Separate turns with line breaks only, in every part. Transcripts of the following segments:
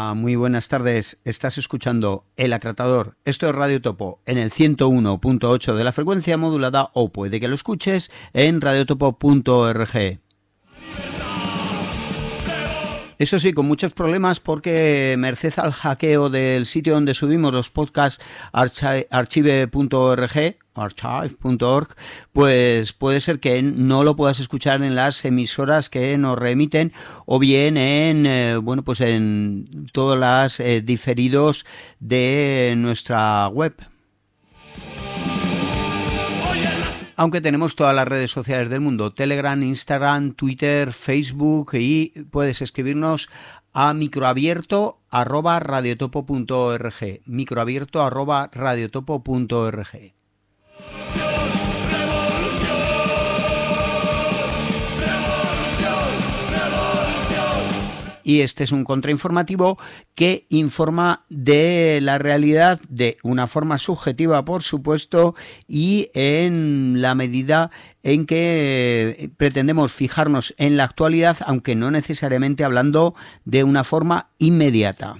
Hola, muy buenas tardes. Estás escuchando El Acratador. Esto es Radio Topo en el 101.8 de la frecuencia modulada, o puede que lo escuches en radiotopo.org. Eso sí, con muchos problemas porque merced al hackeo del sitio donde subimos los podcasts archive.org, pues puede ser que no lo puedas escuchar en las emisoras que nos remiten, o bien en en todos los diferidos de nuestra web. Aunque tenemos todas las redes sociales del mundo: Telegram, Instagram, Twitter, Facebook, y puedes escribirnos a microabierto@radiotopo.org, microabierto@radiotopo.org. Y este es un contrainformativo que informa de la realidad de una forma subjetiva, por supuesto, y en la medida en que pretendemos fijarnos en la actualidad, aunque no necesariamente hablando de una forma inmediata.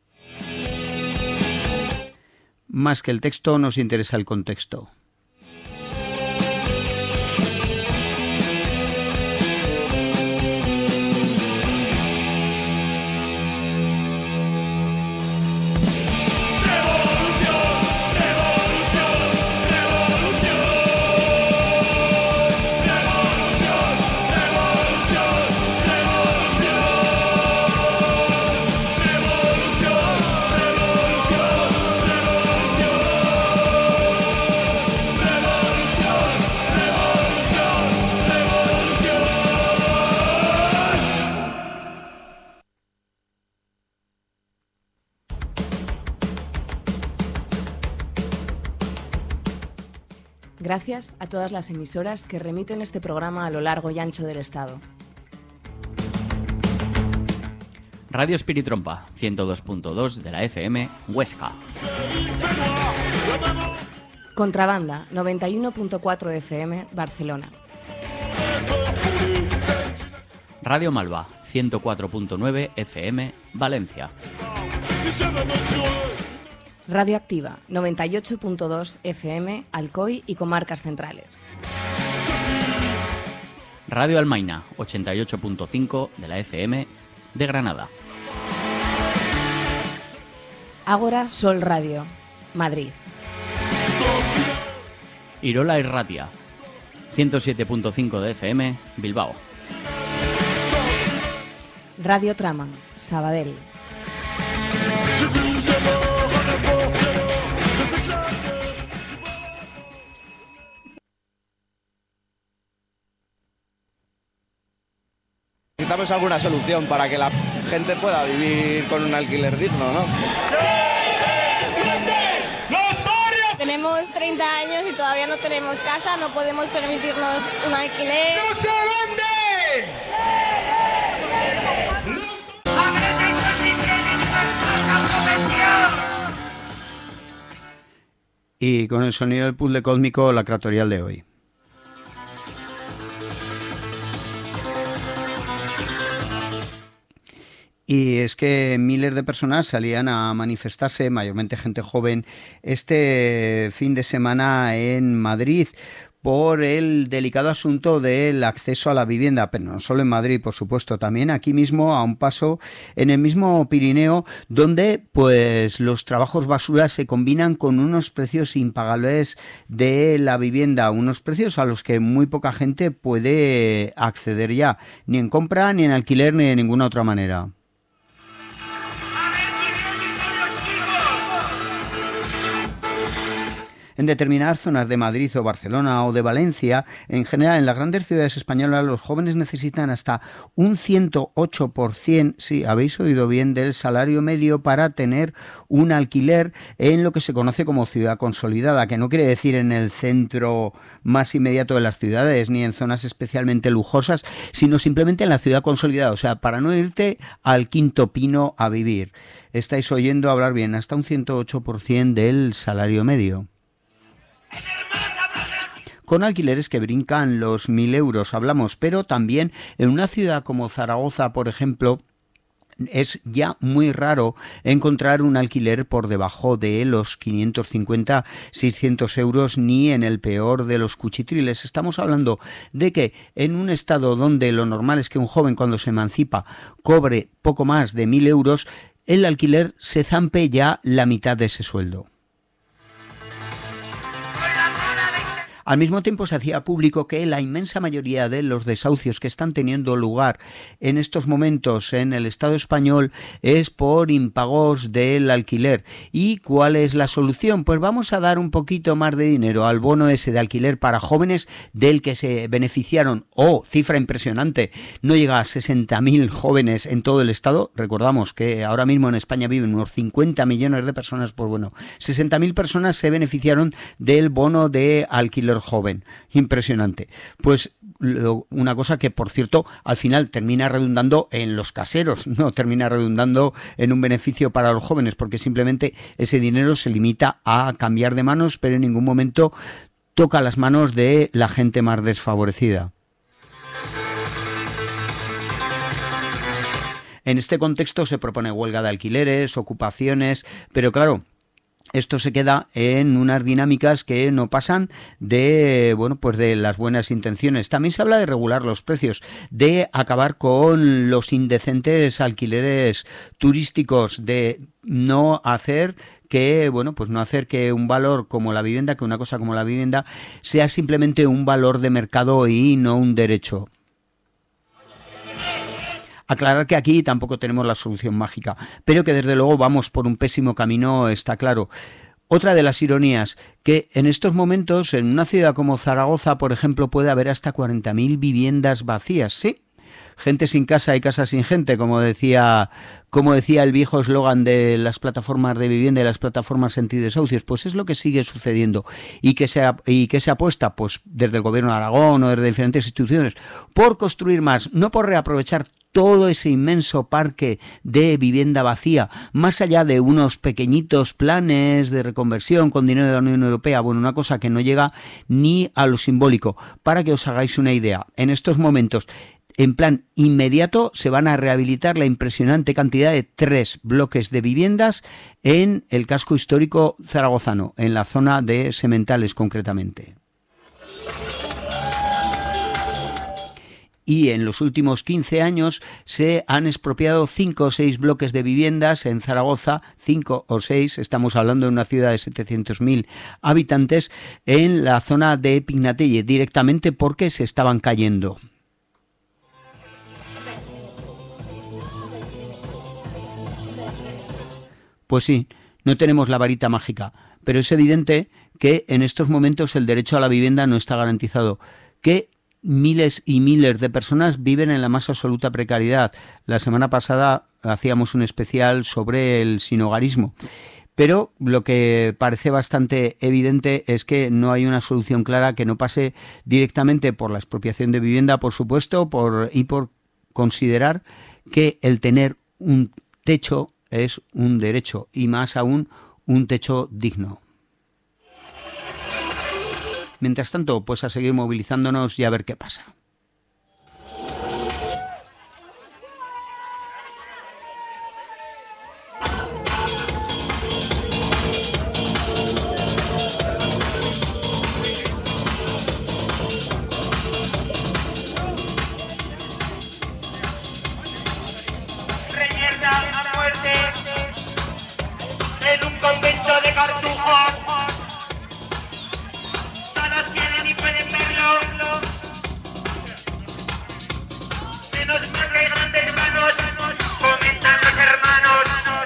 Más que el texto, nos interesa el contexto.
Gracias a todas las emisoras que remiten este programa a lo largo y ancho del Estado.
Radio Espiritrompa, 102.2 de la FM, Huesca.
Contrabanda, 91.4 FM, Barcelona.
Radio Malva, 104.9 FM, Valencia.
Radioactiva, 98.2 FM, Alcoy y comarcas centrales.
Radio Almaina, 88.5 de la FM, de Granada.
Ágora Sol Radio, Madrid.
Irola Irratia, 107.5 de FM, Bilbao.
Radio Trama, Sabadell.
Necesitamos alguna solución para que la gente pueda vivir con un alquiler digno, ¿no?
Tenemos 30 años y todavía no tenemos casa, no podemos permitirnos un alquiler. ¡No se vende!
Y con el sonido del puzzle cósmico, la Cratorial de hoy. Y es que miles de personas salían a manifestarse, mayormente gente joven, este fin de semana en Madrid, por el delicado asunto del acceso a la vivienda, pero no solo en Madrid, por supuesto, también aquí mismo, a un paso, en el mismo Pirineo, donde pues los trabajos basura se combinan con unos precios impagables de la vivienda, unos precios a los que muy poca gente puede acceder ya, ni en compra, ni en alquiler, ni de ninguna otra manera. En determinadas zonas de Madrid o Barcelona o de Valencia, en general en las grandes ciudades españolas, los jóvenes necesitan hasta un 108%, sí, habéis oído bien, del salario medio para tener un alquiler en lo que se conoce como ciudad consolidada, que no quiere decir en el centro más inmediato de las ciudades ni en zonas especialmente lujosas, sino simplemente en la ciudad consolidada, o sea, para no irte al Quinto Pino a vivir. Estáis oyendo hablar bien, hasta un 108% del salario medio. Con alquileres que brincan los 1.000 euros hablamos, pero también en una ciudad como Zaragoza, por ejemplo, es ya muy raro encontrar un alquiler por debajo de los 550, 600 euros, ni en el peor de los cuchitriles. Estamos hablando de que en un estado donde lo normal es que un joven cuando se emancipa cobre poco más de 1.000 euros, el alquiler se zampe ya la mitad de ese sueldo. Al mismo tiempo se hacía público que la inmensa mayoría de los desahucios que están teniendo lugar en estos momentos en el Estado español es por impagos del alquiler. ¿Y cuál es la solución? Pues vamos a dar un poquito más de dinero al bono ese de alquiler para jóvenes, del que se beneficiaron, cifra impresionante, no llega a 60.000 jóvenes en todo el Estado. Recordamos que ahora mismo en España viven unos 50 millones de personas, pues bueno, 60.000 personas se beneficiaron del bono de alquiler joven. Impresionante. Pues una cosa que, por cierto, al final termina redundando en los caseros, no termina redundando en un beneficio para los jóvenes, porque simplemente ese dinero se limita a cambiar de manos, pero en ningún momento toca las manos de la gente más desfavorecida. En este contexto se propone huelga de alquileres, ocupaciones, pero claro, esto se queda en unas dinámicas que no pasan de, pues de las buenas intenciones. También se habla de regular los precios, de acabar con los indecentes alquileres turísticos, de no hacer que, no hacer que un valor como la vivienda, que una cosa como la vivienda, sea simplemente un valor de mercado y no un derecho. Aclarar que aquí tampoco tenemos la solución mágica, pero que desde luego vamos por un pésimo camino, está claro. Otra de las ironías, que en estos momentos en una ciudad como Zaragoza, por ejemplo, puede haber hasta 40.000 viviendas vacías, ¿sí? Gente sin casa y casa sin gente, como decía el viejo eslogan de las plataformas de vivienda y las plataformas antidesahucios. Pues es lo que sigue sucediendo. ¿Y que se apuesta? Pues desde el Gobierno de Aragón o desde diferentes instituciones, por construir más, no por reaprovechar todo ese inmenso parque de vivienda vacía, más allá de unos pequeñitos planes de reconversión con dinero de la Unión Europea, una cosa que no llega ni a lo simbólico. Para que os hagáis una idea, en estos momentos, en plan inmediato, se van a rehabilitar la impresionante cantidad de 3 bloques de viviendas en el casco histórico zaragozano, en la zona de Sementales concretamente. Y en los últimos 15 años se han expropiado 5 o 6 bloques de viviendas en Zaragoza, 5 o 6, estamos hablando de una ciudad de 700.000 habitantes, en la zona de Pignatelle, directamente porque se estaban cayendo. Pues sí, no tenemos la varita mágica, pero es evidente que en estos momentos el derecho a la vivienda no está garantizado, que miles y miles de personas viven en la más absoluta precariedad. La semana pasada hacíamos un especial sobre el sinhogarismo, pero lo que parece bastante evidente es que no hay una solución clara que no pase directamente por la expropiación de vivienda, por supuesto, y por considerar que el tener un techo es un derecho, y más aún un techo digno. Mientras tanto, pues a seguir movilizándonos y a ver qué pasa.
Reyerta a muerte en un convento de Cartujo. Todos tienen y pueden verlo. Menos mal que hay grandes manos, comentan los hermanos.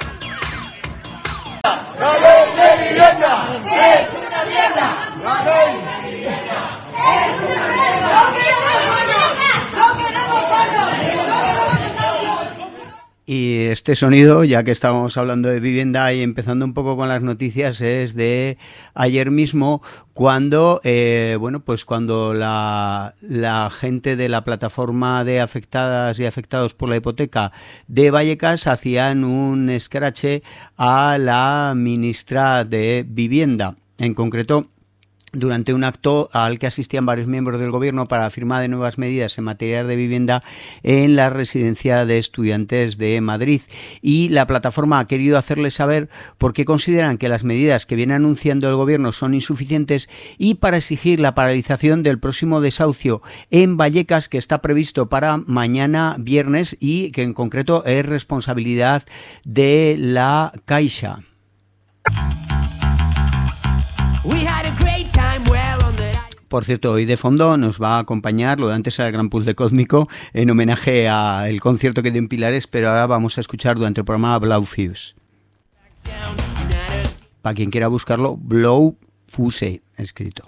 ¡La ley de vivienda es una mierda! ¡La ley de vivienda es una mierda! ¡No queremos bonos! ¡No queremos bonos! ¡No queremos desahucios!
Y este sonido, ya que estábamos hablando de vivienda y empezando un poco con las noticias, es de ayer mismo, cuando cuando la gente de la plataforma de afectadas y afectados por la hipoteca de Vallecas hacían un escrache a la ministra de Vivienda. En concreto, durante un acto al que asistían varios miembros del gobierno para la firma de nuevas medidas en materia de vivienda en la residencia de estudiantes de Madrid. Y la plataforma ha querido hacerles saber por qué consideran que las medidas que viene anunciando el gobierno son insuficientes y para exigir la paralización del próximo desahucio en Vallecas, que está previsto para mañana viernes y que en concreto es responsabilidad de la Caixa. Por cierto, hoy de fondo nos va a acompañar, lo de antes era el Gran Puzzle Cósmico, en homenaje al concierto que dio en Pilares, pero ahora vamos a escuchar durante el programa Blau Fuse. Para quien quiera buscarlo, Blau Fuse, escrito.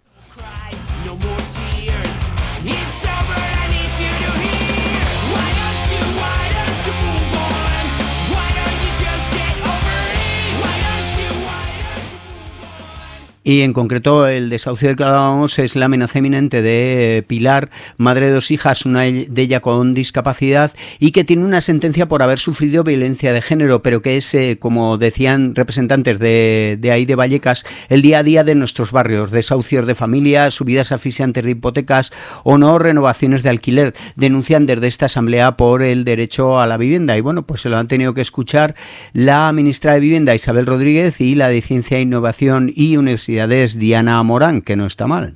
Y en concreto el desahucio del que hablábamos es la amenaza inminente de Pilar, madre de 2 hijas, una de ellas con discapacidad y que tiene una sentencia por haber sufrido violencia de género, pero que es, como decían representantes de ahí de Vallecas, el día a día de nuestros barrios, desahucios de familias, subidas asfixiantes de hipotecas o no renovaciones de alquiler. Denuncian desde esta asamblea por el derecho a la vivienda y bueno, pues se lo han tenido que escuchar la ministra de Vivienda Isabel Rodríguez y la de Ciencia, Innovación y Universidades Diana Morán, que no está mal.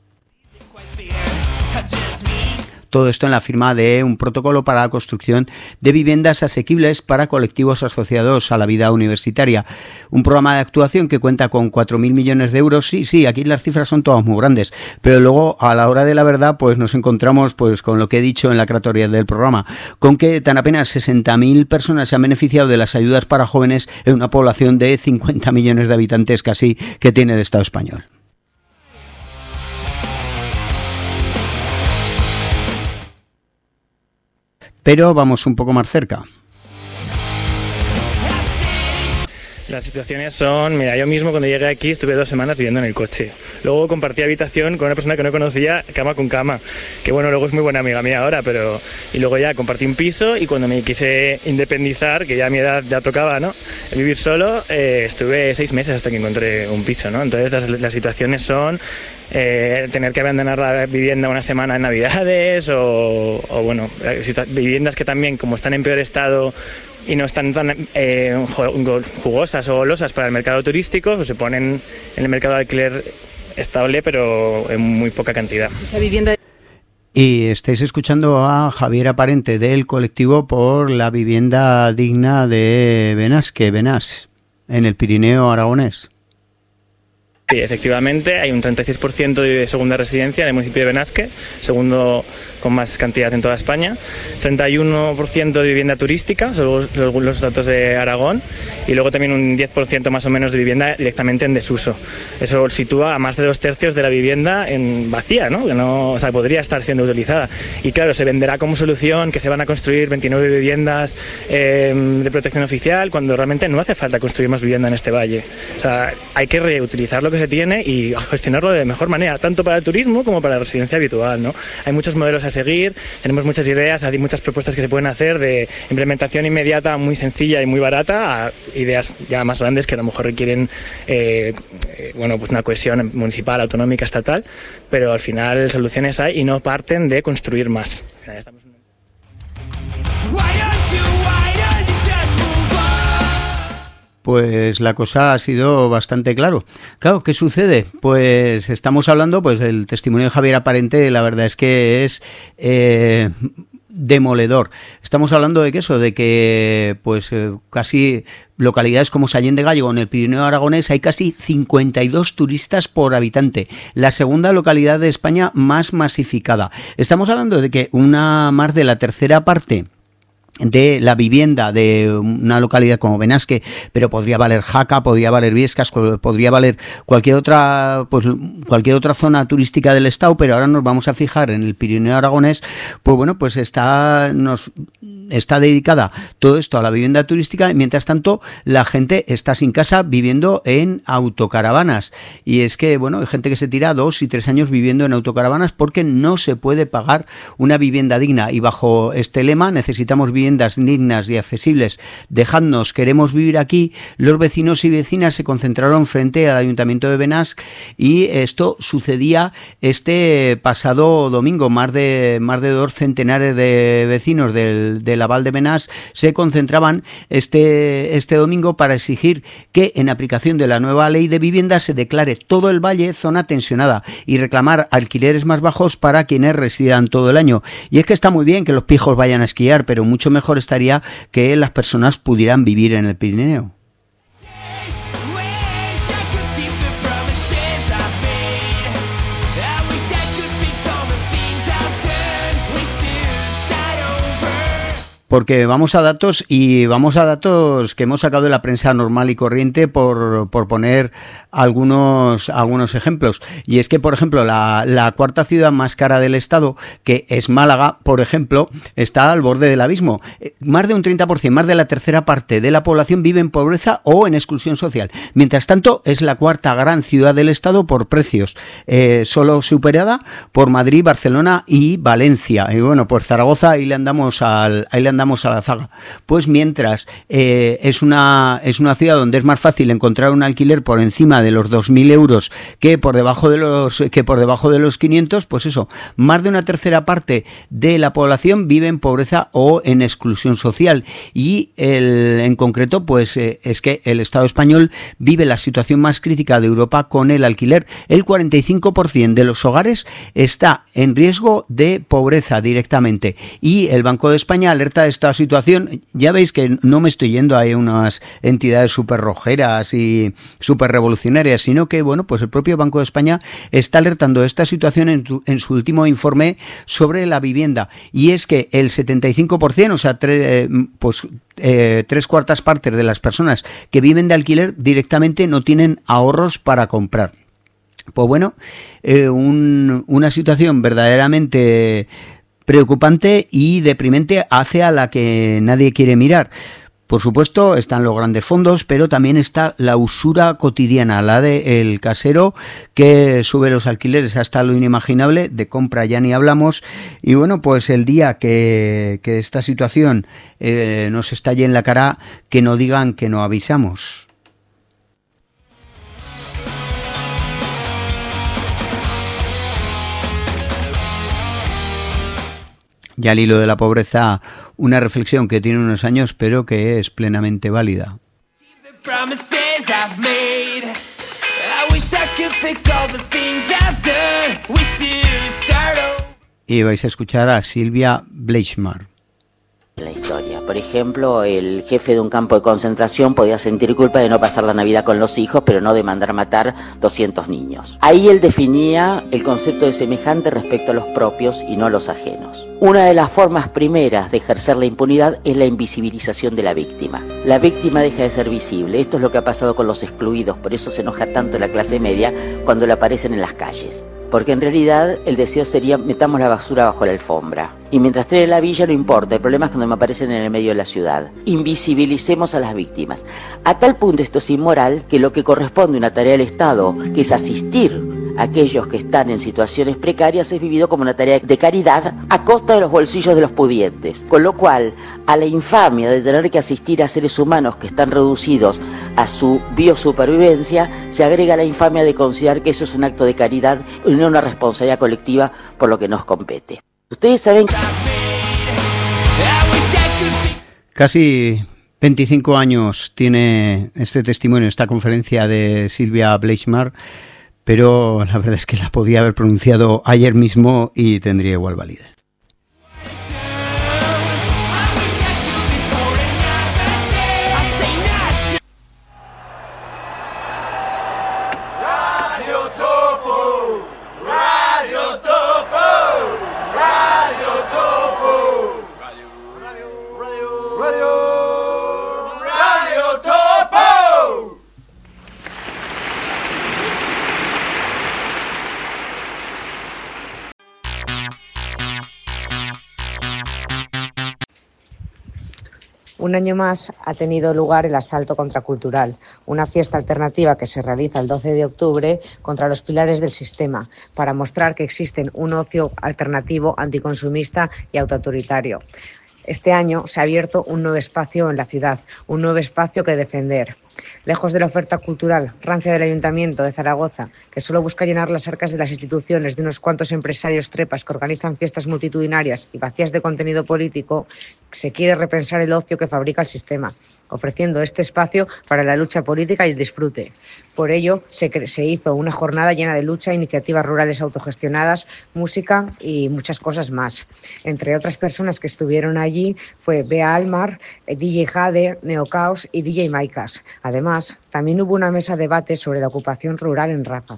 Todo esto en la firma de un protocolo para la construcción de viviendas asequibles para colectivos asociados a la vida universitaria. Un programa de actuación que cuenta con 4.000 millones de euros. Sí, aquí las cifras son todas muy grandes, pero luego a la hora de la verdad pues nos encontramos pues con lo que he dicho en la creatoría del programa, con que tan apenas 60.000 personas se han beneficiado de las ayudas para jóvenes en una población de 50 millones de habitantes casi que tiene el Estado español. Pero vamos un poco más cerca.
Las situaciones son, mira, yo mismo cuando llegué aquí estuve 2 semanas viviendo en el coche. Luego compartí habitación con una persona que no conocía, cama con cama, que bueno, luego es muy buena amiga mía ahora, pero... Y luego ya compartí un piso y cuando me quise independizar, que ya a mi edad ya tocaba, ¿no?, vivir solo, estuve 6 meses hasta que encontré un piso, ¿no? Entonces las situaciones son... tener que abandonar la vivienda una semana en Navidades o bueno, viviendas que también como están en peor estado y no están tan jugosas o golosas para el mercado turístico, pues se ponen en el mercado de alquiler estable pero en muy poca cantidad.
La vivienda...
Y estáis escuchando a Javier Aparente del colectivo por la vivienda digna de Benás, en el Pirineo aragonés.
Sí, efectivamente, hay un 36% de segunda residencia en el municipio de Benasque, segundo con más cantidad en toda España, 31% de vivienda turística, según los datos de Aragón, y luego también un 10% más o menos de vivienda directamente en desuso. Eso sitúa a más de 2/3 de la vivienda en vacía, ¿no? Que no, o sea, podría estar siendo utilizada. Y claro, se venderá como solución que se van a construir 29 viviendas de protección oficial, cuando realmente no hace falta construir más vivienda en este valle. O sea, hay que reutilizar lo que se tiene y gestionarlo de mejor manera, tanto para el turismo como para la residencia habitual, ¿no? Hay muchos modelos a seguir, tenemos muchas ideas, hay muchas propuestas que se pueden hacer de implementación inmediata, muy sencilla y muy barata, a ideas ya más grandes que a lo mejor requieren bueno, pues una cohesión municipal, autonómica, estatal, pero al final soluciones hay y no parten de construir más.
Pues la cosa ha sido bastante claro. Claro, ¿qué sucede? Pues estamos hablando, pues el testimonio de Javier Aparente, la verdad es que es demoledor. Estamos hablando de que eso, de que pues casi localidades como Sallén de Gállego en el Pirineo aragonés hay casi 52 turistas por habitante, la segunda localidad de España más masificada. Estamos hablando de que más de la tercera parte de la vivienda de una localidad como Benasque, pero podría valer Jaca, podría valer Viescas, podría valer cualquier otra zona turística del estado, pero ahora nos vamos a fijar en el Pirineo aragonés. Pues bueno, pues nos está dedicada todo esto a la vivienda turística, y mientras tanto la gente está sin casa viviendo en autocaravanas. Y es que, bueno, hay gente que se tira 2 y 3 años viviendo en autocaravanas porque no se puede pagar una vivienda digna, y bajo este lema, necesitamos viviendas dignas y accesibles, dejadnos, queremos vivir aquí, los vecinos y vecinas se concentraron frente al Ayuntamiento de Benasc, y esto sucedía este pasado domingo. Más de 2 centenares de vecinos de la Val de Benasc se concentraban este domingo para exigir que, en aplicación de la nueva ley de vivienda, se declare todo el valle zona tensionada y reclamar alquileres más bajos para quienes residan todo el año. Y es que está muy bien que los pijos vayan a esquiar, pero mucho mejor estaría que las personas pudieran vivir en el Pirineo. Porque vamos a datos que hemos sacado de la prensa normal y corriente por poner algunos ejemplos. Y es que, por ejemplo, la cuarta ciudad más cara del estado, que es Málaga, por ejemplo, está al borde del abismo. Más de un 30%, más de la tercera parte de la población vive en pobreza o en exclusión social. Mientras tanto, es la cuarta gran ciudad del estado por precios, solo superada por Madrid, Barcelona y Valencia. Y bueno, pues Zaragoza, ahí le andamos a la zaga. Pues mientras es una ciudad donde es más fácil encontrar un alquiler por encima de los 2.000 euros que por debajo de los 500, pues eso, más de una tercera parte de la población vive en pobreza o en exclusión social. Y en concreto, pues es que el Estado español vive la situación más crítica de Europa con el alquiler. El 45% de los hogares está en riesgo de pobreza directamente, y el Banco de España alerta de esta situación. Ya veis que no me estoy yendo a unas entidades súper rojeras y súper revolucionarias, sino que, bueno, pues el propio Banco de España está alertando de esta situación en su último informe sobre la vivienda. Y es que el 75%, o sea, 3/4 partes de las personas que viven de alquiler directamente no tienen ahorros para comprar. Pues bueno, una situación verdaderamente preocupante y deprimente, hacia la que nadie quiere mirar. Por supuesto están los grandes fondos, pero también está la usura cotidiana, la del casero, que sube los alquileres hasta lo inimaginable. De compra ya ni hablamos. Y bueno, pues el día que esta situación nos estalle en la cara, que no digan que no avisamos. Y al hilo de la pobreza, una reflexión que tiene unos años, pero que es plenamente válida. Y vais a escuchar a Silvia Bleichmar.
La historia. Por ejemplo, el jefe de un campo de concentración podía sentir culpa de no pasar la Navidad con los hijos, pero no de mandar matar 200 niños. Ahí él definía el concepto de semejante respecto a los propios y no a los ajenos. Una de las formas primeras de ejercer la impunidad es la invisibilización de la víctima. La víctima deja de ser visible. Esto es lo que ha pasado con los excluidos, por eso se enoja tanto la clase media cuando le aparecen en las calles. Porque en realidad el deseo sería: metamos la basura bajo la alfombra. Y mientras esté en la villa no importa, el problema es cuando me aparecen en el medio de la ciudad. Invisibilicemos a las víctimas. A tal punto esto es inmoral que lo que corresponde a una tarea del Estado, que es asistir a aquellos que están en situaciones precarias, es vivido como una tarea de caridad a costa de los bolsillos de los pudientes. Con lo cual, a la infamia de tener que asistir a seres humanos que están reducidos a su biosupervivencia, se agrega la infamia de considerar que eso es un acto de caridad y no una responsabilidad colectiva por lo que nos compete. Ustedes saben que...
Casi 25 años tiene este testimonio, esta conferencia de Silvia Bleichmar, pero la verdad es que la podía haber pronunciado ayer mismo y tendría igual validez.
Un año más ha tenido lugar el Asalto Contracultural, una fiesta alternativa que se realiza el 12 de octubre contra los pilares del sistema, para mostrar que existen un ocio alternativo, anticonsumista y autoautoritario. Este año se ha abierto un nuevo espacio en la ciudad, un nuevo espacio que defender. Lejos de la oferta cultural rancia del Ayuntamiento de Zaragoza, que solo busca llenar las arcas de las instituciones de unos cuantos empresarios trepas que organizan fiestas multitudinarias y vacías de contenido político, se quiere repensar el ocio que fabrica el sistema, ofreciendo este espacio para la lucha política y el disfrute. Por ello, se hizo una jornada llena de lucha, iniciativas rurales autogestionadas, música y muchas cosas más. Entre otras personas que estuvieron allí fue Bea Almar, DJ Jade, Neocaos y DJ Maikas. Además, también hubo una mesa de debate sobre la ocupación rural en Rafa.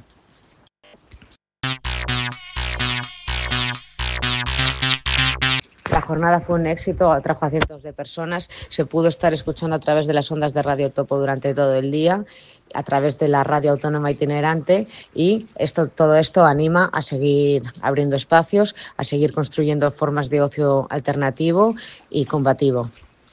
La jornada fue un éxito, atrajo a cientos de personas, se pudo estar escuchando a través de las ondas de Radio Topo durante todo el día, a través de la radio autónoma itinerante, y todo esto anima a seguir abriendo espacios, a seguir construyendo formas de ocio alternativo y combativo.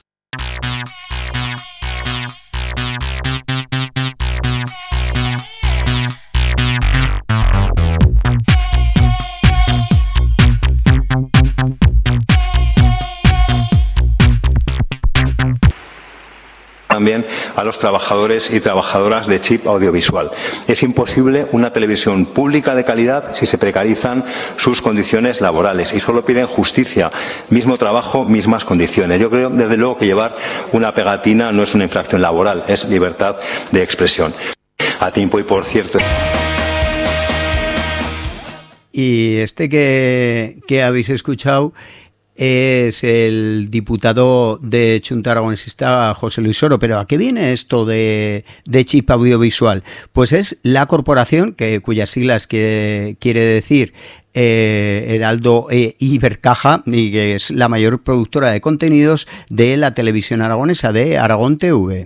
También a los trabajadores y trabajadoras de Chip Audiovisual. Es imposible una televisión pública de calidad si se precarizan sus condiciones laborales y solo piden justicia, mismo trabajo, mismas condiciones. Yo creo, desde luego, que llevar una pegatina no es una infracción laboral, es libertad de expresión. A tiempo y por cierto.
Y que habéis escuchado es el diputado de Chunta Aragonesista, José Luis Oro. Pero ¿a qué viene esto de Chip Audiovisual? Pues es la corporación cuyas siglas quiere decir Heraldo Ibercaja, y que es la mayor productora de contenidos de la televisión aragonesa, de Aragón TV.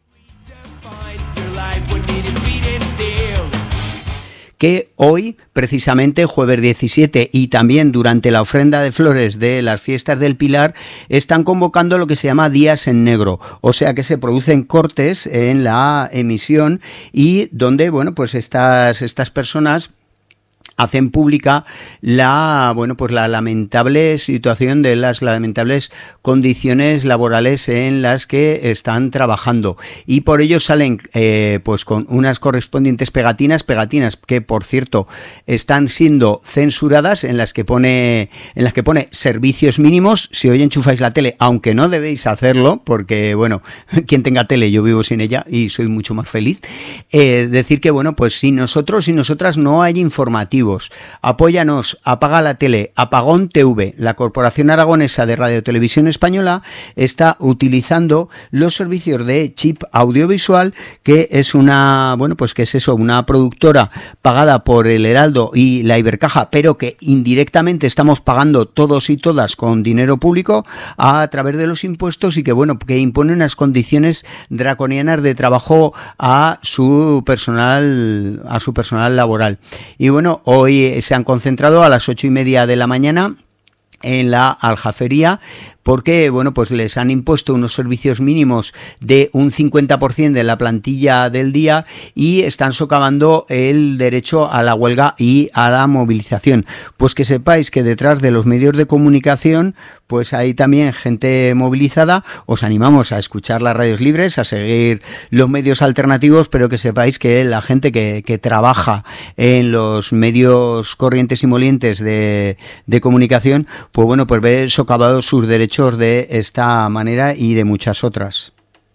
Que hoy, precisamente jueves 17, y también durante la ofrenda de flores de las fiestas del Pilar, están convocando lo que se llama días en negro, o sea que se producen cortes en la emisión y donde, bueno, pues estas personas hacen pública la lamentable situación de las lamentables condiciones laborales en las que están trabajando, y por ello salen pues con unas correspondientes pegatinas que, por cierto, están siendo censuradas, en las que pone servicios mínimos. Si hoy enchufáis la tele, aunque no debéis hacerlo, porque bueno, quien tenga tele, yo vivo sin ella y soy mucho más feliz, decir que bueno, pues si nosotros y nosotras no hay informativos, apóyanos, apaga la tele. Apagón TV, la Corporación Aragonesa de Radio Televisión Española, está utilizando los servicios de Chip Audiovisual, que es una productora pagada por el Heraldo y la Ibercaja, pero que indirectamente estamos pagando todos y todas con dinero público a través de los impuestos, y que que impone unas condiciones draconianas de trabajo a su personal laboral. Y bueno, hoy se han concentrado a las 8:30 de la mañana en la Aljafería, porque pues les han impuesto unos servicios mínimos de un 50% de la plantilla del día y están socavando el derecho a la huelga y a la movilización. Pues que sepáis que detrás de los medios de comunicación pues hay también gente movilizada. Os animamos a escuchar las radios libres, a seguir los medios alternativos, pero que sepáis que la gente que trabaja en los medios corrientes y molientes de comunicación, pues ve socavados sus derechos de esta manera y de muchas otras.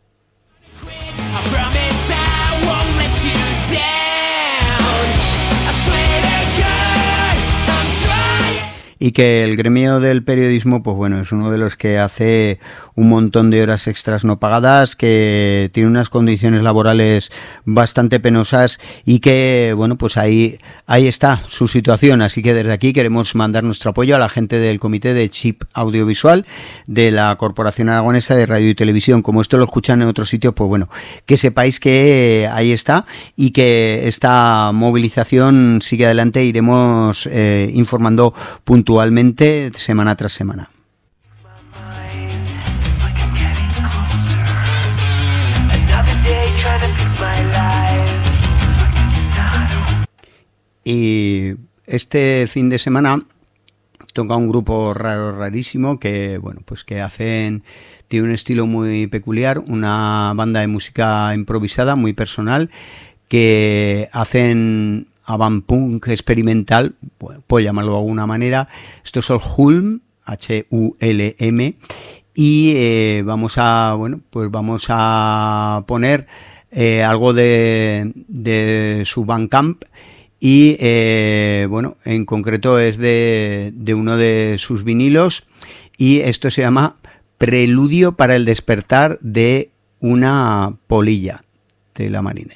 Y que el gremio del periodismo, es uno de los que hace un montón de horas extras no pagadas, que tiene unas condiciones laborales bastante penosas, y que, ahí está su situación. Así que desde aquí queremos mandar nuestro apoyo a la gente del comité de Chip Audiovisual de la Corporación Aragonesa de Radio y Televisión. Como esto lo escuchan en otros sitios, que sepáis que ahí está, y que esta movilización sigue adelante. Iremos informando puntualmente semana tras semana. Y este fin de semana toca un grupo rarísimo que, bueno, pues que tiene un estilo muy peculiar, una banda de música improvisada muy personal, que hacen avant punk experimental, bueno, puedo llamarlo de alguna manera. Esto es el Hulm, H-U-L-M, y vamos a poner algo de su Bandcamp. Y bueno, en concreto es de uno de sus vinilos, y esto se llama Preludio para el despertar de una polilla, de La Marinera.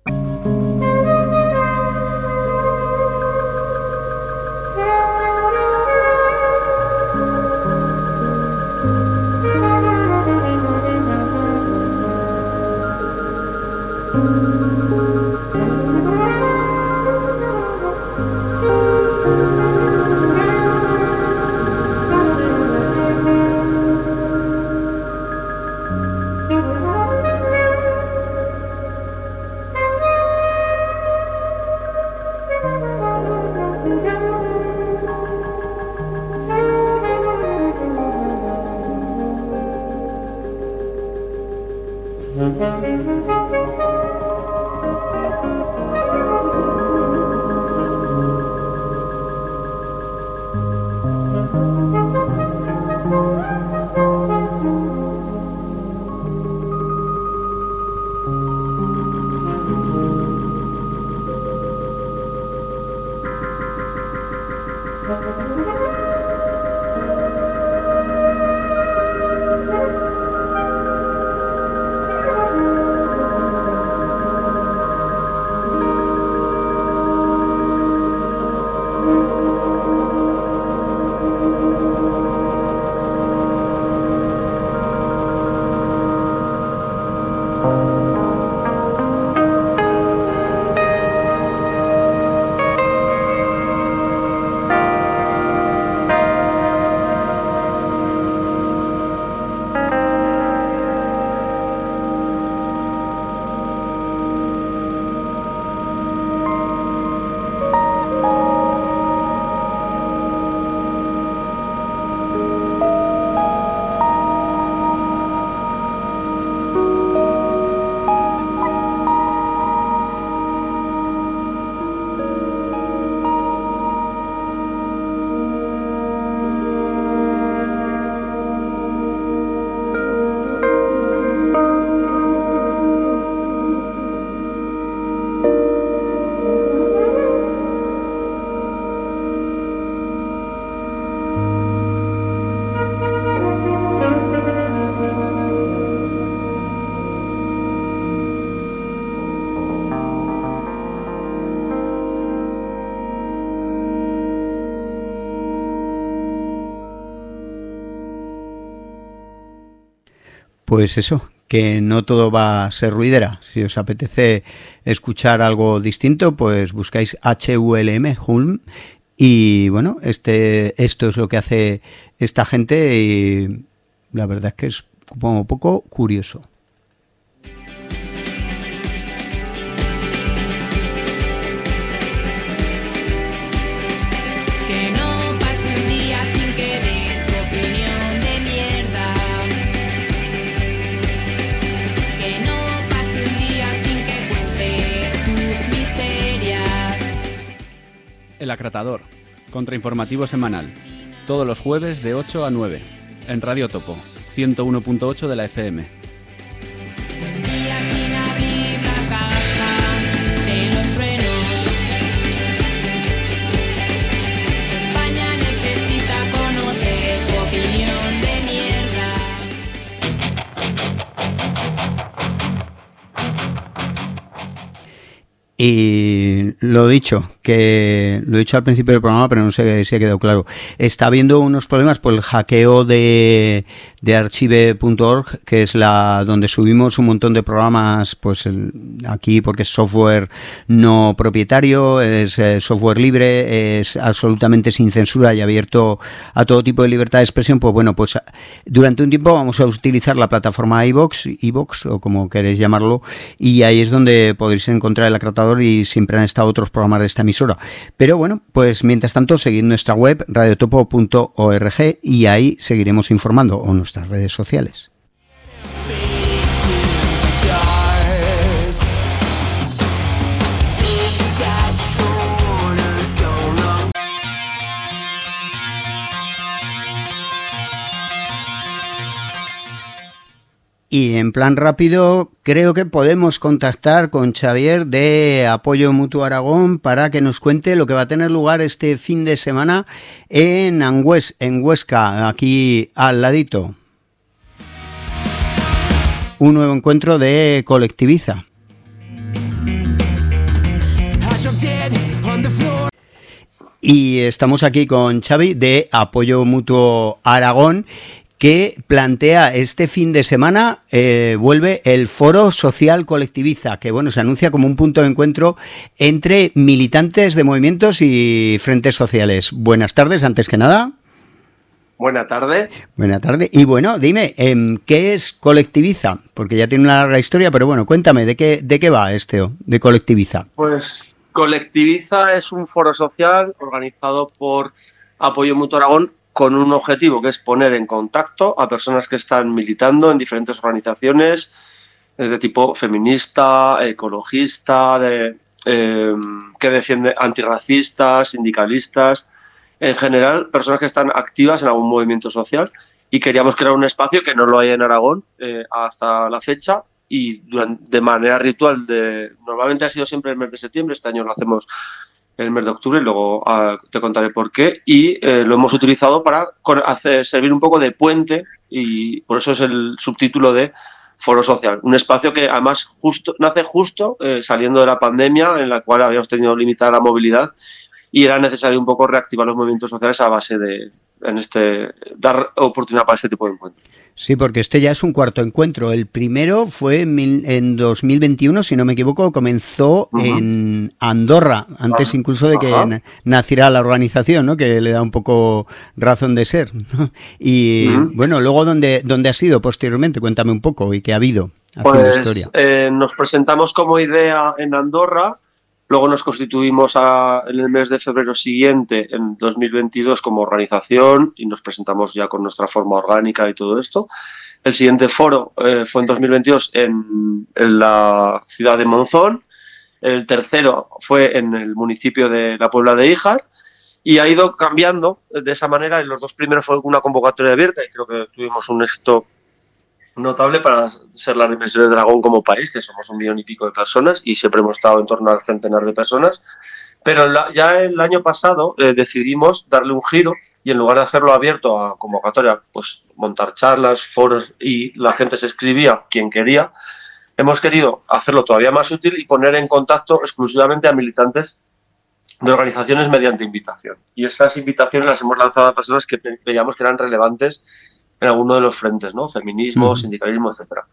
Pues eso, que no todo va a ser ruidera. Si os apetece escuchar algo distinto, pues buscáis HULM, Hulm, y bueno, esto es lo que hace esta gente, y la verdad es que es como un poco curioso.
El Acratador, contrainformativo semanal, todos los jueves de 8 a 9, en Radio Topo, 101.8 de la FM.
España necesita conocer tu opinión de mierda.
Y lo dicho al principio del programa, pero no sé si ha quedado claro. Está habiendo unos problemas por el hackeo de archive.org, que es donde subimos un montón de programas, pues aquí, porque es software no propietario, es software libre, es absolutamente sin censura y abierto a todo tipo de libertad de expresión. Pues bueno, pues durante un tiempo vamos a utilizar la plataforma iVoox o como queréis llamarlo, y ahí es donde podréis encontrar el Acratador presentador y siempre han estado otros programas de esta emisora. Pero bueno, pues mientras tanto, seguid nuestra web radiotopo.org y ahí seguiremos informando, o nuestras redes sociales. Y en plan rápido, creo que podemos contactar con Xavier de Apoyo Mutuo Aragón para que nos cuente lo que va a tener lugar este fin de semana en Angüés, en Huesca, aquí al ladito. Un nuevo encuentro de Colectiviza. Y estamos aquí con Xavi de Apoyo Mutuo Aragón, que plantea este fin de semana, vuelve el Foro Social Colectiviza, que bueno, se anuncia como un punto de encuentro entre militantes de movimientos y frentes sociales. Buenas tardes, antes que nada.
Buena tarde.
Buena tarde. Y bueno, dime, ¿qué es Colectiviza? Porque ya tiene una larga historia, pero bueno, cuéntame, ¿de qué va esto de Colectiviza?
Pues Colectiviza es un foro social organizado por Apoyo Mutuo Aragón, con un objetivo que es poner en contacto a personas que están militando en diferentes organizaciones de tipo feminista, ecologista, que defiende antirracistas, sindicalistas, en general personas que están activas en algún movimiento social, y queríamos crear un espacio que no lo hay en Aragón hasta la fecha, y de manera ritual, normalmente ha sido siempre el mes de septiembre, este año lo hacemos el mes de octubre, y luego te contaré por qué, y lo hemos utilizado para servir un poco de puente, y por eso es el subtítulo de Foro Social, un espacio que además nace justo saliendo de la pandemia, en la cual habíamos tenido limitada la movilidad, y era necesario un poco reactivar los movimientos sociales a base de dar oportunidad para este tipo de encuentros.
Sí, porque este ya es un cuarto encuentro. El primero fue en 2021, si no me equivoco, comenzó en Andorra, antes incluso de que naciera la organización, ¿no? Que le da un poco razón de ser, ¿no? Y bueno, luego ¿dónde ha sido posteriormente? Cuéntame un poco y qué ha habido haciendo historia.
Nos presentamos como idea en Andorra. Luego nos constituimos en el mes de febrero siguiente, en 2022, como organización, y nos presentamos ya con nuestra forma orgánica y todo esto. El siguiente foro fue en 2022 en la ciudad de Monzón. El tercero fue en el municipio de la Puebla de Híjar, y ha ido cambiando de esa manera. En los dos primeros fue una convocatoria abierta, y creo que tuvimos un éxito notable para ser las dimensiones de Aragón como país, que somos 1,5 millones de personas y siempre hemos estado en torno al centenar de personas. Pero ya el año pasado decidimos darle un giro, y en lugar de hacerlo abierto a convocatoria, pues montar charlas, foros, y la gente se escribía quien quería, hemos querido hacerlo todavía más útil y poner en contacto exclusivamente a militantes de organizaciones mediante invitación. Y esas invitaciones las hemos lanzado a personas que veíamos que eran relevantes en alguno de los frentes, ¿no? Feminismo, sindicalismo, etcétera.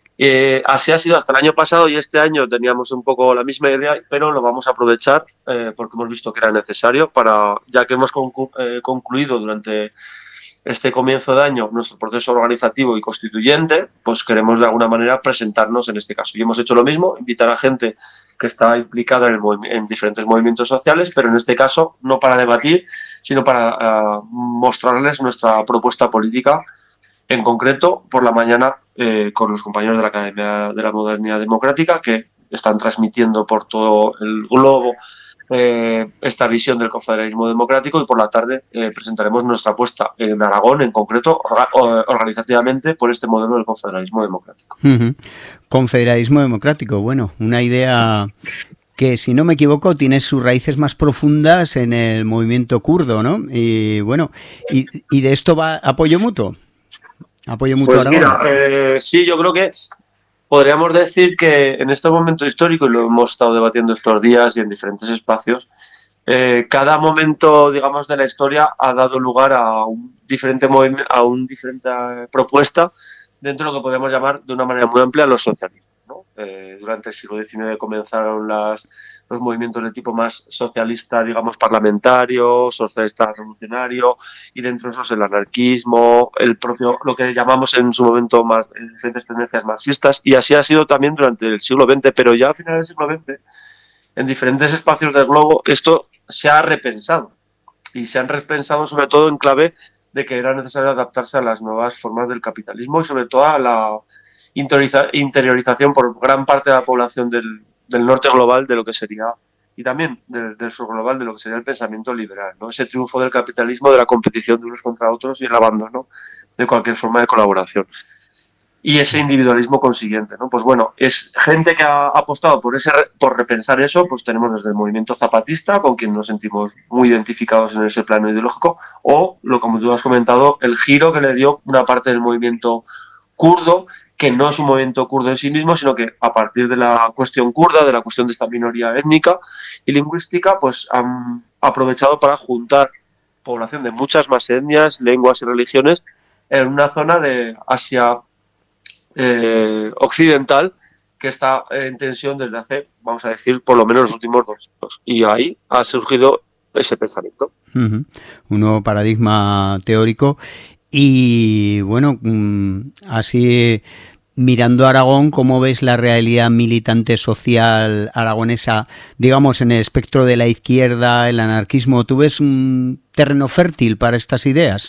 Así ha sido hasta el año pasado, y este año teníamos un poco la misma idea, pero lo vamos a aprovechar porque hemos visto que era necesario ya que hemos concluido durante este comienzo de año nuestro proceso organizativo y constituyente, pues queremos de alguna manera presentarnos en este caso. Y hemos hecho lo mismo, invitar a gente que está implicada en diferentes movimientos sociales, pero en este caso no para debatir, sino para mostrarles nuestra propuesta política. En concreto, por la mañana, con los compañeros de la Academia de la Modernidad Democrática, que están transmitiendo por todo el globo esta visión del confederalismo democrático, y por la tarde presentaremos nuestra apuesta en Aragón, en concreto, organizativamente, por este modelo del confederalismo democrático.
Confederalismo democrático, bueno, una idea que, si no me equivoco, tiene sus raíces más profundas en el movimiento kurdo, ¿no? Y bueno, y de esto va Apoyo Mutuo. Apoyo Mutuo
Aragón. Mira, sí, yo creo que podríamos decir que en este momento histórico, y lo hemos estado debatiendo estos días y en diferentes espacios, cada momento, digamos, de la historia ha dado lugar a un diferente propuesta dentro de lo que podemos llamar de una manera muy amplia los socialismos, ¿no? Durante el siglo XIX comenzaron los movimientos de tipo más socialista, digamos, parlamentario, socialista revolucionario, y dentro de esos el anarquismo, el propio, lo que llamamos en su momento diferentes tendencias marxistas, y así ha sido también durante el siglo XX, pero ya a finales del siglo XX en diferentes espacios del globo esto se ha repensado. Y se han repensado sobre todo en clave de que era necesario adaptarse a las nuevas formas del capitalismo y sobre todo a la interiorización por gran parte de la población del norte global de lo que sería, y también del sur global, de lo que sería el pensamiento liberal, ¿no? Ese triunfo del capitalismo, de la competición de unos contra otros y el abandono de cualquier forma de colaboración. Y ese individualismo consiguiente, ¿no? Pues bueno, es gente que ha apostado por repensar eso. Pues tenemos desde el movimiento zapatista, con quien nos sentimos muy identificados en ese plano ideológico, o, como tú has comentado, el giro que le dio una parte del movimiento kurdo, que no es un movimiento kurdo en sí mismo, sino que a partir de la cuestión kurda, de la cuestión de esta minoría étnica y lingüística, pues han aprovechado para juntar población de muchas más etnias, lenguas y religiones en una zona de Asia occidental que está en tensión desde hace, vamos a decir, por lo menos los últimos 2 siglos. Y ahí ha surgido ese pensamiento.
Un nuevo paradigma teórico. Y bueno, así mirando a Aragón, ¿cómo ves la realidad militante social aragonesa, digamos, en el espectro de la izquierda, el anarquismo? ¿Tú ves un terreno fértil para estas ideas?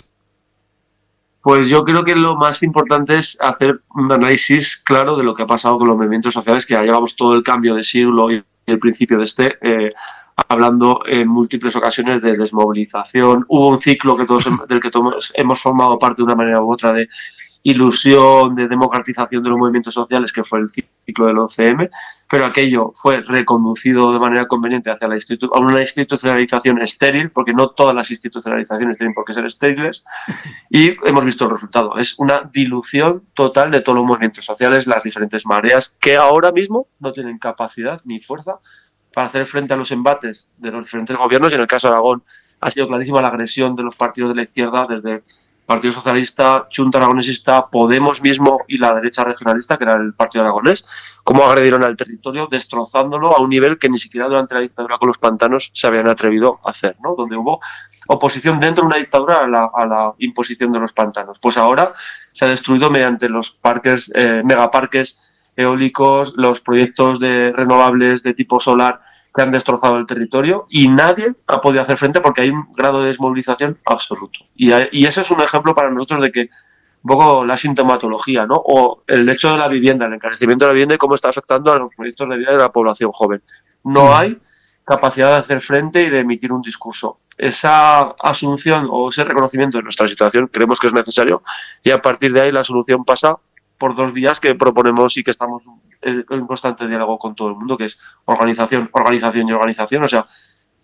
Pues yo creo que lo más importante es hacer un análisis claro de lo que ha pasado con los movimientos sociales, que ya llevamos todo el cambio de siglo y el principio de hablando en múltiples ocasiones de desmovilización. Hubo un ciclo del que todos hemos formado parte de una manera u otra, de ilusión, de democratización de los movimientos sociales, que fue el ciclo del 11M, pero aquello fue reconducido de manera conveniente hacia una institucionalización estéril, porque no todas las institucionalizaciones tienen por qué ser estériles, y hemos visto el resultado. Es una dilución total de todos los movimientos sociales, las diferentes mareas, que ahora mismo no tienen capacidad ni fuerza para hacer frente a los embates de los diferentes gobiernos. Y en el caso de Aragón ha sido clarísima la agresión de los partidos de la izquierda, desde Partido Socialista, Junta Aragonesista, Podemos mismo y la derecha regionalista, que era el Partido Aragonés, cómo agredieron al territorio, destrozándolo a un nivel que ni siquiera durante la dictadura con los pantanos se habían atrevido a hacer, ¿no? Donde hubo oposición dentro de una dictadura a la imposición de los pantanos. Pues ahora se ha destruido mediante los parques, megaparques eólicos, los proyectos de renovables de tipo solar, que han destrozado el territorio, y nadie ha podido hacer frente porque hay un grado de desmovilización absoluto. Y ese es un ejemplo para nosotros de que un poco la sintomatología, ¿no? O el hecho de la vivienda, el encarecimiento de la vivienda y cómo está afectando a los proyectos de vida de la población joven. No hay capacidad de hacer frente y de emitir un discurso. Esa asunción o ese reconocimiento de nuestra situación creemos que es necesario, y a partir de ahí la solución pasa por 2 vías que proponemos y que estamos en constante diálogo con todo el mundo, que es organización y organización. O sea,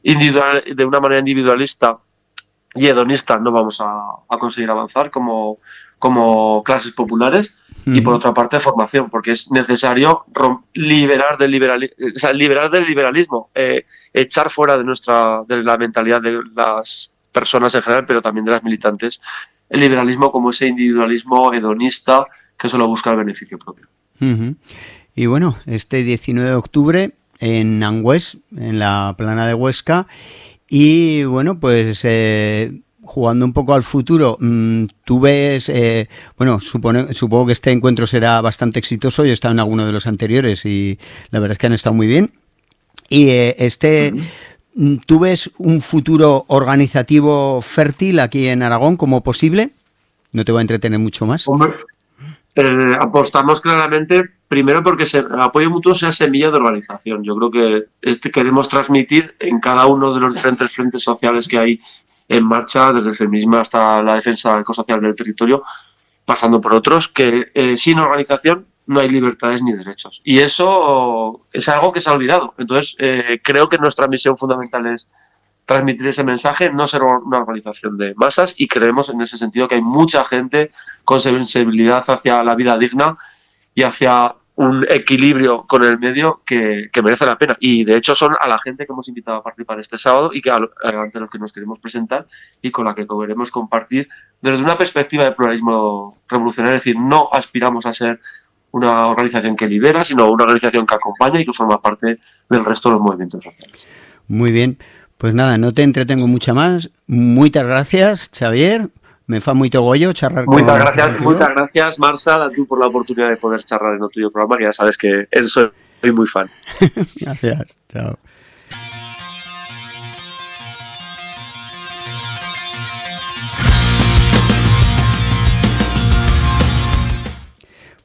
de una manera individualista y hedonista no vamos a conseguir avanzar como clases populares. Y por otra parte, formación, porque es necesario liberar del liberalismo, echar fuera de la mentalidad de las personas en general, pero también de las militantes, el liberalismo como ese individualismo hedonista que solo busca el beneficio propio.
Y bueno, este 19 de octubre en Angüés, en la Plana de Huesca, y bueno, pues jugando un poco al futuro, tú ves, supongo que este encuentro será bastante exitoso. Yo he estado en alguno de los anteriores y la verdad es que han estado muy bien. Y ¿tú ves un futuro organizativo fértil aquí en Aragón como posible? No te voy a entretener mucho más.
Hombre, apostamos claramente, primero porque el apoyo mutuo sea semilla de organización. Yo creo que queremos transmitir en cada uno de los diferentes frentes sociales que hay en marcha, desde el feminismo hasta la defensa ecosocial del territorio, pasando por otros, que sin organización no hay libertades ni derechos. Y eso es algo que se ha olvidado. Entonces, creo que nuestra misión fundamental es transmitir ese mensaje, no ser una organización de masas, y creemos en ese sentido que hay mucha gente con sensibilidad hacia la vida digna y hacia un equilibrio con el medio que merece la pena. Y de hecho son a la gente que hemos invitado a participar este sábado y que ante los que nos queremos presentar y con la que queremos compartir desde una perspectiva de pluralismo revolucionario. Es decir, no aspiramos a ser una organización que lidera, sino una organización que acompaña y que forma parte del resto de los movimientos sociales.
Muy bien. Pues nada, no te entretengo mucho más. Muchas gracias, Xavier. Me fa muy togollo charlar
Muchas gracias, Marçal, a tú por la oportunidad de poder charlar en el tuyo programa, que ya sabes que soy muy fan.
Gracias, chao.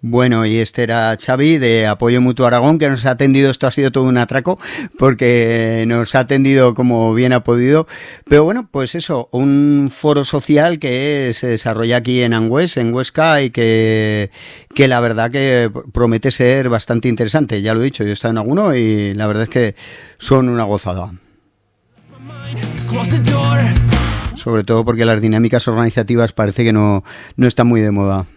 Bueno, y este era Xavi de Apoyo Mutuo Aragón, que nos ha atendido. Esto ha sido todo un atraco porque nos ha atendido como bien ha podido. Pero bueno, pues eso, un foro social que se desarrolla aquí en Angüés, en Huesca, y que la verdad que promete ser bastante interesante. Ya lo he dicho, yo he estado en alguno y la verdad es que son una gozada. Sobre todo porque las dinámicas organizativas parece que no están muy de moda.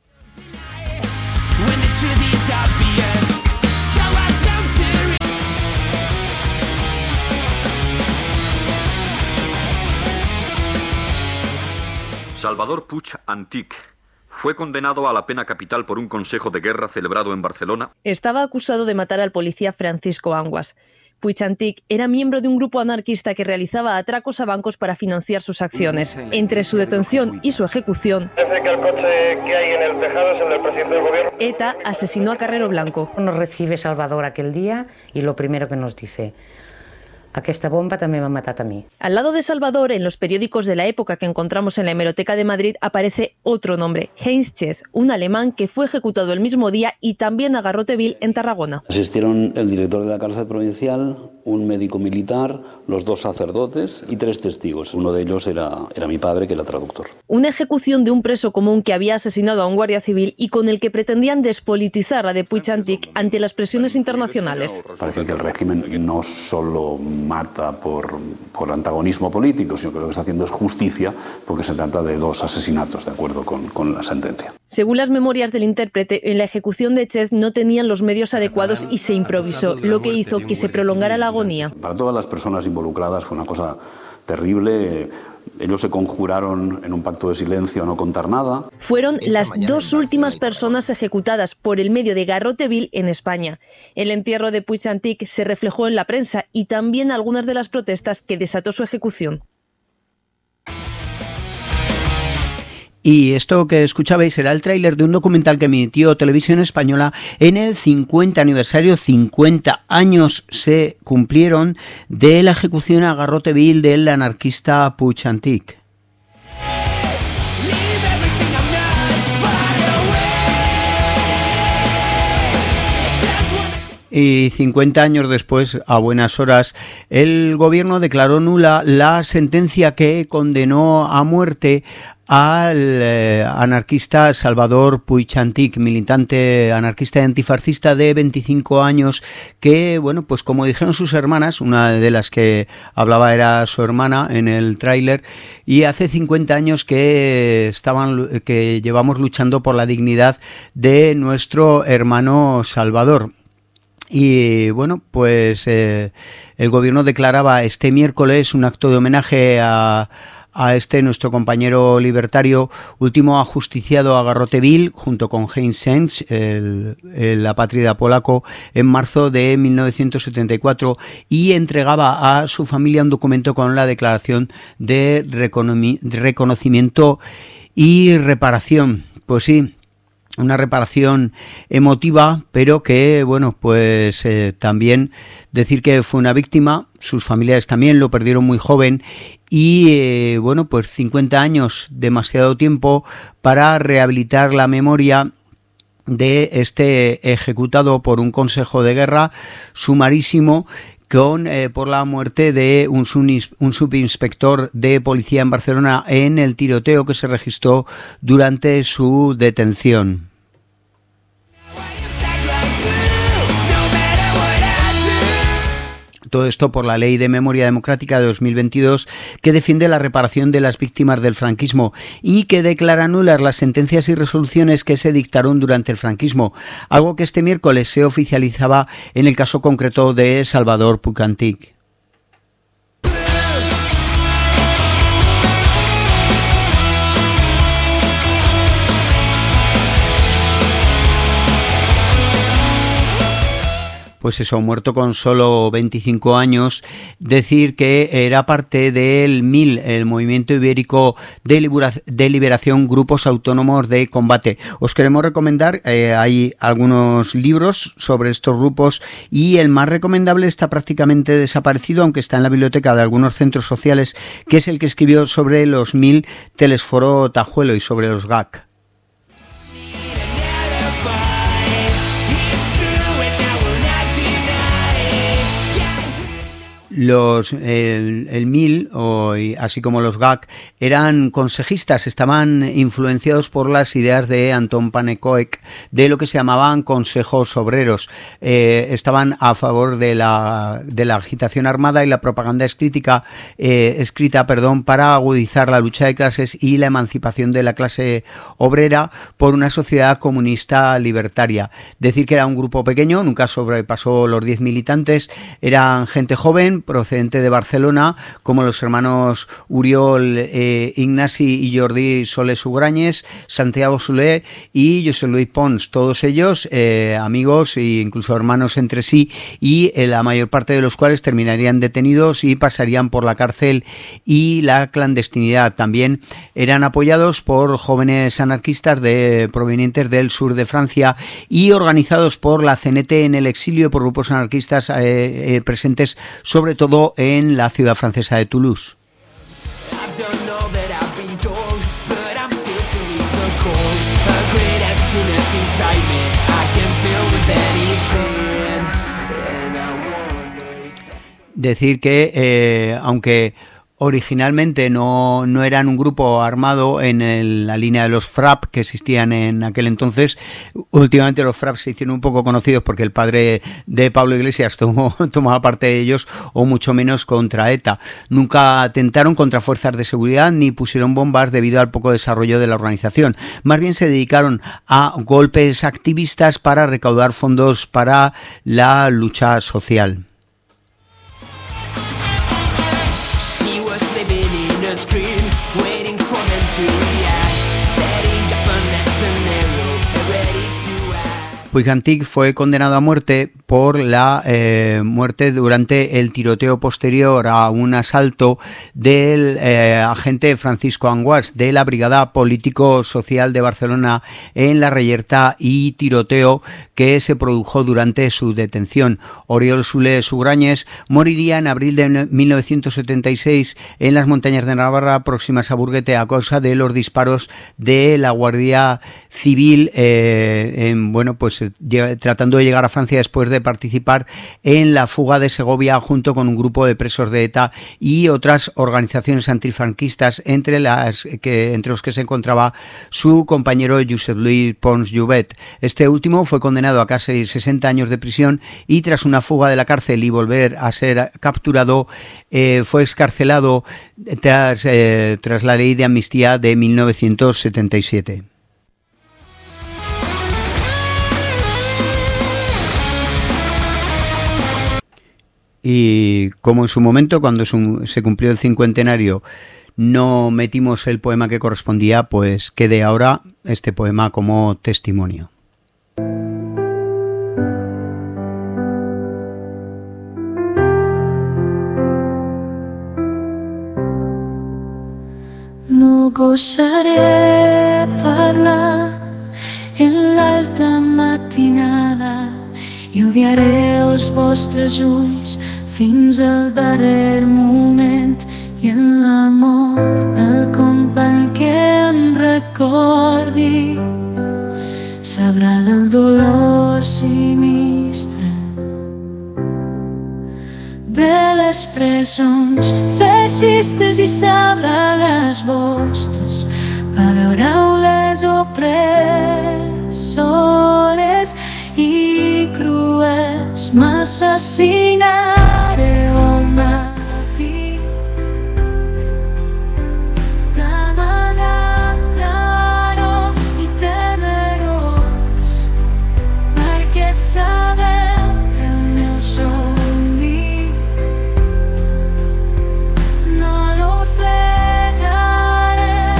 Salvador Puig Antich fue condenado a la pena capital por un consejo de guerra celebrado en Barcelona.
Estaba acusado de matar al policía Francisco Anguas. Puig Antich era miembro de un grupo anarquista que realizaba atracos a bancos para financiar sus acciones. Entre su detención y su ejecución, ETA asesinó a Carrero Blanco.
Nos recibe Salvador aquel día y lo primero que nos dice: aquesta bomba també m'ha matat a mi.
Al lado de Salvador, en los periódicos de la época que encontramos en la Hemeroteca de Madrid, aparece otro nombre, Heinz Chess, un alemán que fue ejecutado el mismo día y también a garrote vil en Tarragona.
Asistieron el director de la cárcel provincial, un médico militar, los 2 sacerdotes y 3 testigos. Uno de ellos era mi padre, que era traductor.
Una ejecución de un preso común que había asesinado a un guardia civil y con el que pretendían despolitizar a de Puig Antich ante las presiones internacionales.
Parece que el régimen no solo mata por antagonismo político, sino que lo que está haciendo es justicia, porque se trata de 2 asesinatos, de acuerdo con la sentencia.
Según las memorias del intérprete, en la ejecución de Chez no tenían los medios adecuados y se improvisó, lo que hizo que se prolongara la agonía.
Para todas las personas involucradas fue una cosa terrible. Ellos se conjuraron en un pacto de silencio a no contar nada.
Fueron las 2 últimas personas ejecutadas por el medio de garrote vil en España. El entierro de Puig Antich se reflejó en la prensa y también algunas de las protestas que desató su ejecución.
Y esto que escuchabais era el tráiler de un documental que emitió Televisión Española en el 50 aniversario. 50 años se cumplieron de la ejecución a garrote vil del anarquista Puig Antich. Y 50 años después, a buenas horas, el gobierno declaró nula la sentencia que condenó a muerte al anarquista Salvador Puig Antich, militante anarquista y antifascista de 25 años, que, bueno, pues como dijeron sus hermanas, una de las que hablaba era su hermana en el tráiler, y hace 50 años que llevamos luchando por la dignidad de nuestro hermano Salvador. Y bueno, pues el gobierno declaraba este miércoles un acto de homenaje a nuestro compañero libertario, último ajusticiado a garrote vil, junto con Heinz Sens, el apátrida polaco, en marzo de 1974, y entregaba a su familia un documento con la declaración de reconocimiento y reparación. Pues sí, una reparación emotiva, pero que, bueno, pues también decir que fue una víctima, sus familiares también lo perdieron muy joven y, bueno, pues 50 años, demasiado tiempo para rehabilitar la memoria de este ejecutado por un consejo de guerra sumarísimo por la muerte de un subinspector de policía en Barcelona en el tiroteo que se registró durante su detención. Todo esto por la Ley de Memoria Democrática de 2022, que defiende la reparación de las víctimas del franquismo y que declara nulas las sentencias y resoluciones que se dictaron durante el franquismo, algo que este miércoles se oficializaba en el caso concreto de Salvador Puig Antich. Pues eso, muerto con solo 25 años, decir que era parte del MIL, el Movimiento Ibérico de Liberación Grupos Autónomos de Combate. Os queremos recomendar, hay algunos libros sobre estos grupos y el más recomendable está prácticamente desaparecido, aunque está en la biblioteca de algunos centros sociales, que es el que escribió sobre los MIL Telesforo Tajuelo y sobre los GAC. el MIL, así como los GAC, eran consejistas, estaban influenciados por las ideas de Anton Pannekoek de lo que se llamaban consejos obreros. Estaban a favor de la agitación armada y la propaganda escrita, para agudizar la lucha de clases y la emancipación de la clase obrera por una sociedad comunista libertaria. Decir que era un grupo pequeño, nunca sobrepasó los 10 militantes, eran gente joven, procedente de Barcelona, como los hermanos Uriol Ignasi y Jordi Soler Ugrañes, Santiago Soler y José Luis Pons, todos ellos amigos e incluso hermanos entre sí, y la mayor parte de los cuales terminarían detenidos y pasarían por la cárcel y la clandestinidad. También eran apoyados por jóvenes anarquistas provenientes del sur de Francia y organizados por la CNT en el exilio, por grupos anarquistas presentes sobre todo en la ciudad francesa de Toulouse. Decir que aunque originalmente no eran un grupo armado en la línea de los FRAP que existían en aquel entonces, últimamente los FRAP se hicieron un poco conocidos porque el padre de Pablo Iglesias tomaba parte de ellos, o mucho menos contra ETA. Nunca atentaron contra fuerzas de seguridad ni pusieron bombas debido al poco desarrollo de la organización. Más bien se dedicaron a golpes activistas para recaudar fondos para la lucha social. Puig-Antich fue condenado a muerte por la muerte durante el tiroteo posterior a un asalto del agente Francisco Anguas de la Brigada Político-Social de Barcelona en la Reyerta, y tiroteo que se produjo durante su detención. Oriol Soler Ugrañes moriría en abril de 1976 en las montañas de Navarra, próximas a Burguete, a causa de los disparos de la Guardia Civil, tratando de llegar a Francia después de participar en la fuga de Segovia junto con un grupo de presos de ETA y otras organizaciones antifranquistas, entre los que se encontraba su compañero Josep Luis Pons Llobet. Este último fue condenado a casi 60 años de prisión y, tras una fuga de la cárcel y volver a ser capturado, fue excarcelado tras la ley de amnistía de 1977. Y como en su momento, cuando se cumplió el 50º, no metimos el poema que correspondía, pues quede ahora este poema como testimonio.
No gosaré parlar en l'alta matinada i odiaré els vostres ulls fins al darrer moment, i en la mort del company que em recordi sabrà del dolor sinistre de les presons feixistes i sabrà les vostres paraules opressores i cruels. M'assassinaré al matí, d'amagat, raro i temerós, perquè sabeu que el meu somni no l'ofegaré,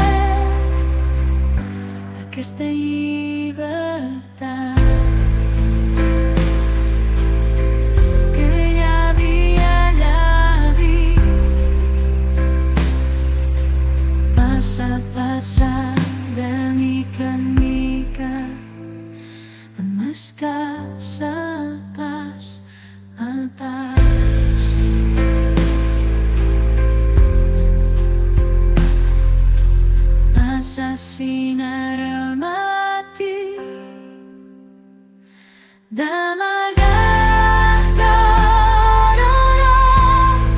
aquesta llibertat passar de mica en mica, amb escàs al pas, al pas. M'assassinaré al matí, d'amagat,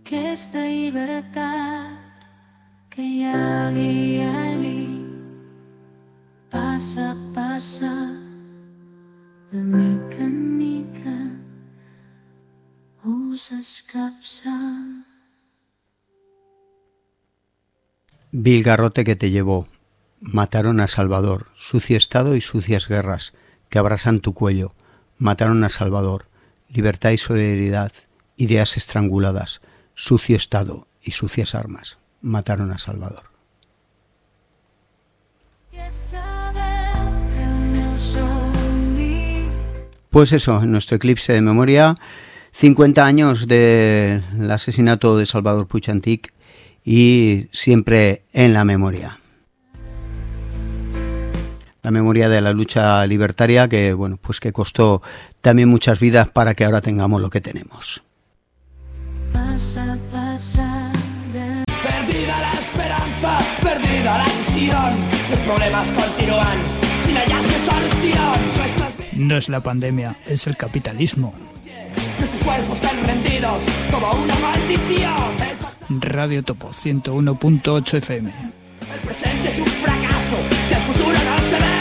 aquesta llibertat que hi ha allí passa, passa de mica en mica us escapça.
Vi el garrote que te llevó. Mataron a Salvador. Sucio estado y sucias guerras que abrasan tu cuello. Mataron a Salvador. Libertad y solidaridad. Ideas estranguladas. Sucio estado y sucias armas. Mataron a Salvador. Pues eso, en nuestro eclipse de memoria, 50 años del asesinato de Salvador Puig Antich y siempre en la memoria. La memoria de la lucha libertaria que, bueno, pues que costó también muchas vidas para que ahora tengamos lo que tenemos.
Passa, passa de...
Perdida la esperanza, perdida la ilusión. Los problemas continúan sin hallarse solución.
No es la pandemia, es el capitalismo.
Nuestros cuerpos caen rendidos como una maldición.
Radio Topo 101.8 FM.
El presente es un fracaso y el futuro no se ve.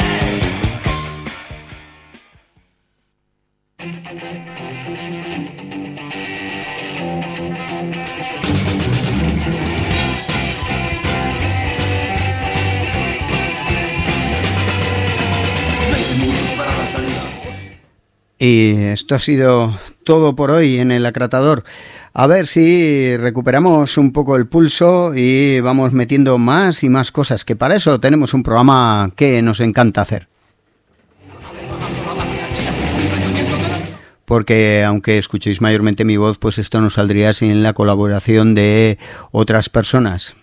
Y esto ha sido todo por hoy en el Acratador. A ver si recuperamos un poco el pulso y vamos metiendo más y más cosas, que para eso tenemos un programa que nos encanta hacer. Porque aunque escuchéis mayormente mi voz, pues esto no saldría sin la colaboración de otras personas.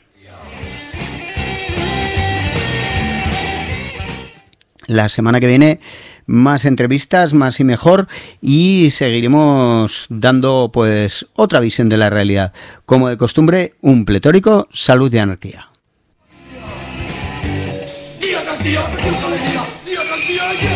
La semana que viene más entrevistas, más y mejor, y seguiremos dando pues otra visión de la realidad. Como de costumbre, un pletórico Salud y Anarquía.
Día tras día, me pulso alegría. Día tras día,